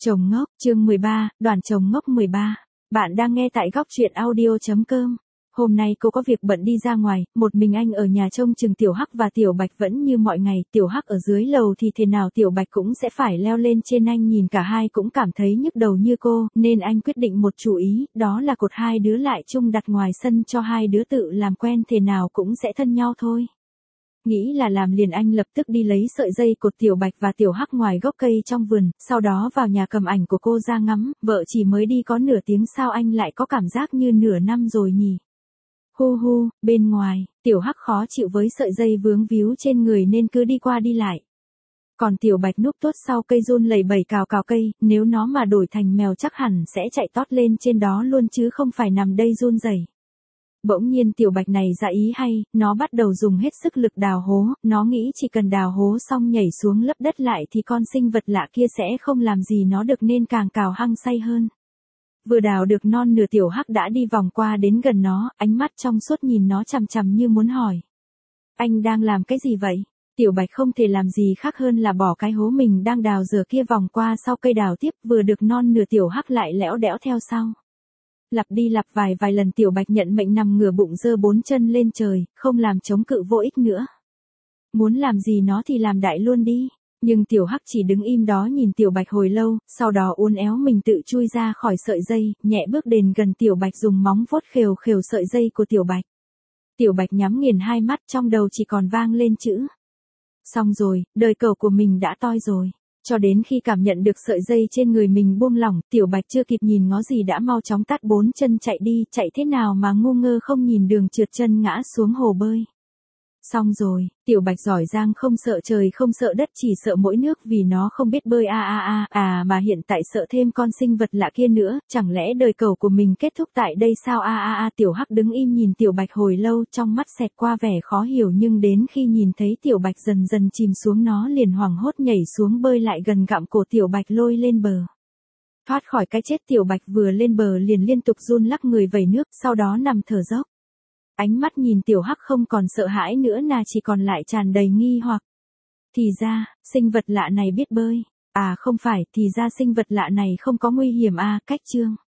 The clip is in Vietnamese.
Chồng ngốc, chương 13, đoàn chồng ngốc 13. Bạn đang nghe tại góc truyện audio.com. Hôm nay cô có việc bận đi ra ngoài, một mình anh ở nhà trông chừng Tiểu Hắc và Tiểu Bạch vẫn như mọi ngày, Tiểu Hắc ở dưới lầu thì thế nào Tiểu Bạch cũng sẽ phải leo lên trên anh, nhìn cả hai cũng cảm thấy nhức đầu như cô, nên anh quyết định một chủ ý, đó là cột hai đứa lại chung đặt ngoài sân cho hai đứa tự làm quen, thế nào cũng sẽ thân nhau thôi. Nghĩ là làm liền, anh lập tức đi lấy sợi dây cột Tiểu Bạch và Tiểu Hắc ngoài gốc cây trong vườn, sau đó vào nhà cầm ảnh của cô ra ngắm, vợ chỉ mới đi có nửa tiếng sao anh lại có cảm giác như nửa năm rồi nhỉ. Hu hu, bên ngoài, Tiểu Hắc khó chịu với sợi dây vướng víu trên người nên cứ đi qua đi lại. Còn Tiểu Bạch núp tốt sau cây run lẩy bẩy cào cào cây, nếu nó mà đổi thành mèo chắc hẳn sẽ chạy tót lên trên đó luôn chứ không phải nằm đây run rẩy. Bỗng nhiên Tiểu Bạch này ra ý hay, nó bắt đầu dùng hết sức lực đào hố, nó nghĩ chỉ cần đào hố xong nhảy xuống lấp đất lại thì con sinh vật lạ kia sẽ không làm gì nó được nên càng cào hăng say hơn. Vừa đào được non nửa Tiểu Hắc đã đi vòng qua đến gần nó, ánh mắt trong suốt nhìn nó chằm chằm như muốn hỏi. Anh đang làm cái gì vậy? Tiểu Bạch không thể làm gì khác hơn là bỏ cái hố mình đang đào giờ kia vòng qua sau cây đào tiếp, vừa được non nửa Tiểu Hắc lại lẽo đẽo theo sau. Lặp đi lặp vài lần Tiểu Bạch nhận mệnh nằm ngửa bụng giơ bốn chân lên trời, không làm chống cự vô ích nữa. Muốn làm gì nó thì làm đại luôn đi. Nhưng Tiểu Hắc chỉ đứng im đó nhìn Tiểu Bạch hồi lâu, sau đó uốn éo mình tự chui ra khỏi sợi dây, nhẹ bước đến gần Tiểu Bạch dùng móng vuốt khều khều sợi dây của Tiểu Bạch. Tiểu Bạch nhắm nghiền hai mắt, trong đầu chỉ còn vang lên chữ. Xong rồi, đời cẩu của mình đã toi rồi. Cho đến khi cảm nhận được sợi dây trên người mình buông lỏng, Tiểu Bạch chưa kịp nhìn ngó gì đã mau chóng tát bốn chân chạy đi, chạy thế nào mà ngu ngơ không nhìn đường, trượt chân ngã xuống hồ bơi. Xong rồi, Tiểu Bạch giỏi giang không sợ trời không sợ đất, chỉ sợ mỗi nước vì nó không biết bơi mà hiện tại sợ thêm con sinh vật lạ kia nữa, chẳng lẽ đời cẩu của mình kết thúc tại đây sao Tiểu Hắc đứng im nhìn Tiểu Bạch hồi lâu, trong mắt xẹt qua vẻ khó hiểu, nhưng đến khi nhìn thấy Tiểu Bạch dần dần chìm xuống nó liền hoảng hốt nhảy xuống bơi lại gần gặm cổ Tiểu Bạch lôi lên bờ. Thoát khỏi cái chết, Tiểu Bạch vừa lên bờ liền liên tục run lắc người vẩy nước, sau đó nằm thở dốc. Ánh mắt nhìn Tiểu Hắc không còn sợ hãi nữa là chỉ còn lại tràn đầy nghi hoặc. Thì ra, sinh vật lạ này biết bơi. Không phải, thì ra sinh vật lạ này không có nguy hiểm cách chương.